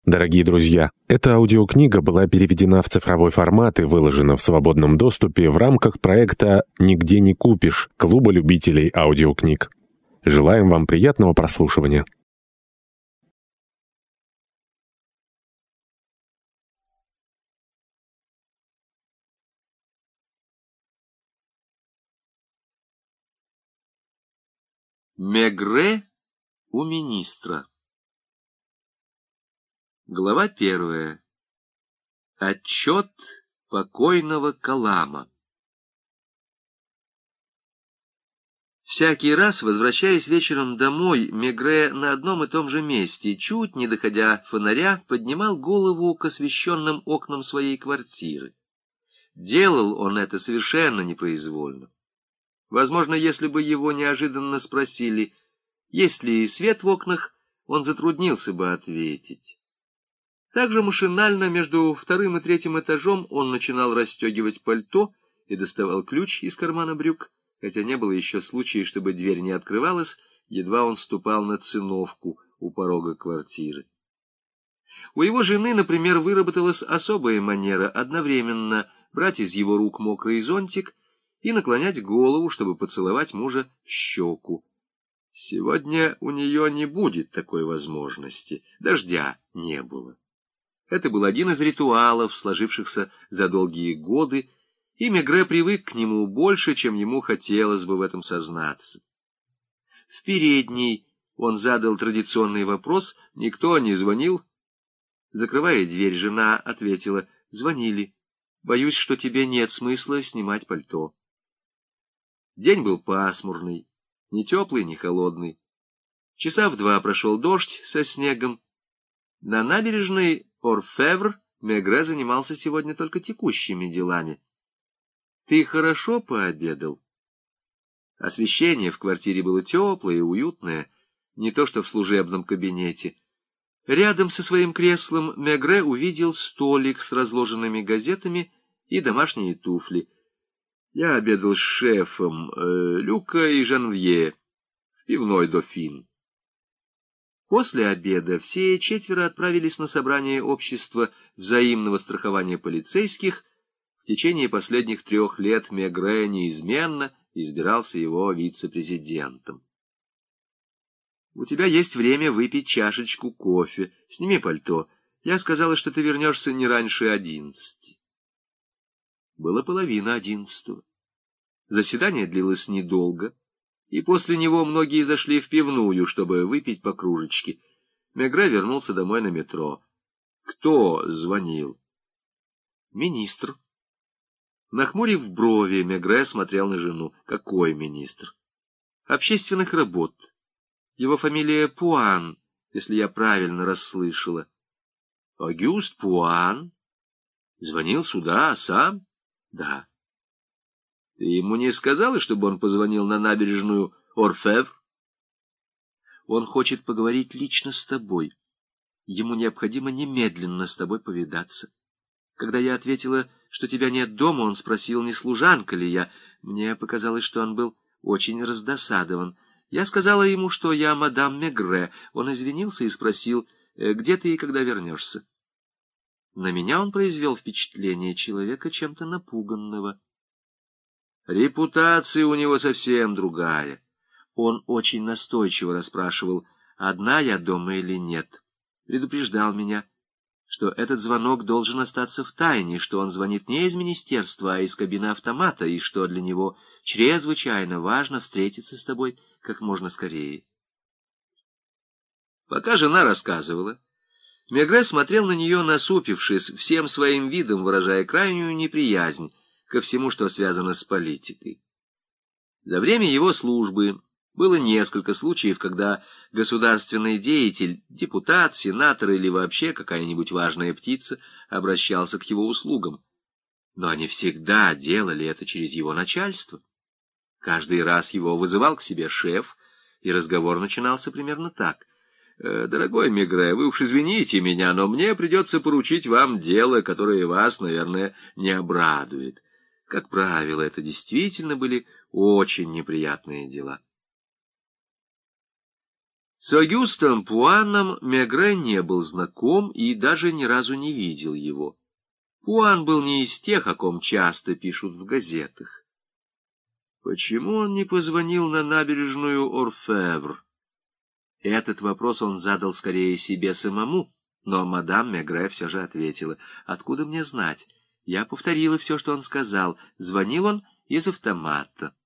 Дорогие друзья, эта аудиокнига была переведена в цифровой формат и выложена в свободном доступе в рамках проекта «Нигде не купишь» Клуба любителей аудиокниг. Желаем вам приятного прослушивания. Мегре у министра. Глава 1. Отчет покойного Калама. Всякий раз, возвращаясь вечером домой, Мегре на одном и том же месте, чуть не доходя фонаря, поднимал голову к освещенным окнам своей квартиры. Делал он это совершенно непроизвольно. Возможно, если бы его неожиданно спросили, есть ли свет в окнах, он затруднился бы ответить. Также машинально между вторым и третьим этажом он начинал расстегивать пальто и доставал ключ из кармана брюк, хотя не было еще случая, чтобы дверь не открывалась, едва он ступал на циновку у порога квартиры. У его жены, например, выработалась особая манера одновременно брать из его рук мокрый зонтик и наклонять голову, чтобы поцеловать мужа в щеку. Сегодня у нее не будет такой возможности, дождя не было. Это был один из ритуалов, сложившихся за долгие годы, и Мегре привык к нему больше, чем ему хотелось бы в этом сознаться. В передней он задал традиционный вопрос: никто не звонил? Закрывая дверь, жена ответила: звонили. Боюсь, что тебе нет смысла снимать пальто. День был пасмурный, не теплый, не холодный. Часа в 2 прошел дождь со снегом. На набережной Орфевр Мегре занимался сегодня только текущими делами. «Ты хорошо пообедал?» Освещение в квартире было теплое и уютное, не то что в служебном кабинете. Рядом со своим креслом Мегре увидел столик с разложенными газетами и домашние туфли. «Я обедал с шефом Люка и Жанвье в пивной «Дофин». После обеда все 4 отправились на собрание общества взаимного страхования полицейских. В течение последних 3 лет Мегре неизменно избирался его вице-президентом. «У тебя есть время выпить чашечку кофе. Сними пальто. Я сказала, что ты вернешься не раньше 11». Было 9:30. Заседание длилось недолго, и после него многие зашли в пивную, чтобы выпить по кружечке. Мегре вернулся домой на метро. Кто звонил? Министр. Нахмурив брови, Мегре смотрел на жену. Какой министр? Общественных работ. Его фамилия Пуан, если я правильно расслышала. Огюст Пуан? Звонил сюда, а сам? Да. Ты ему не сказала, чтобы он позвонил на набережную Орфевр? Он хочет поговорить лично с тобой. Ему необходимо немедленно с тобой повидаться. Когда я ответила, что тебя нет дома, он спросил, не служанка ли я. Мне показалось, что он был очень раздосадован. Я сказала ему, что я мадам Мегре. Он извинился и спросил, где ты и когда вернешься. На меня он произвел впечатление человека чем-то напуганного. Репутация у него совсем другая. Он очень настойчиво расспрашивал, одна я дома или нет. Предупреждал меня, что этот звонок должен остаться в тайне, что он звонит не из министерства, а из кабины автомата, и что для него чрезвычайно важно встретиться с тобой как можно скорее. Пока жена рассказывала, Мегре смотрел на нее, насупившись, всем своим видом выражая крайнюю неприязнь ко всему, что связано с политикой. За время его службы было несколько случаев, когда государственный деятель, депутат, сенатор или вообще какая-нибудь важная птица обращался к его услугам. Но они всегда делали это через его начальство. Каждый раз его вызывал к себе шеф, и разговор начинался примерно так. «Дорогой Мегре, вы уж извините меня, но мне придется поручить вам дело, которое вас, наверное, не обрадует». Как правило, это действительно были очень неприятные дела. С Огюстом Пуаном Мегре не был знаком и даже ни разу не видел его. Пуан был не из тех, о ком часто пишут в газетах. Почему он не позвонил на набережную Орфевр? Этот вопрос он задал скорее себе самому, но мадам Мегре все же ответила: «Откуда мне знать? Я повторила все, что он сказал. Звонил он из автомата».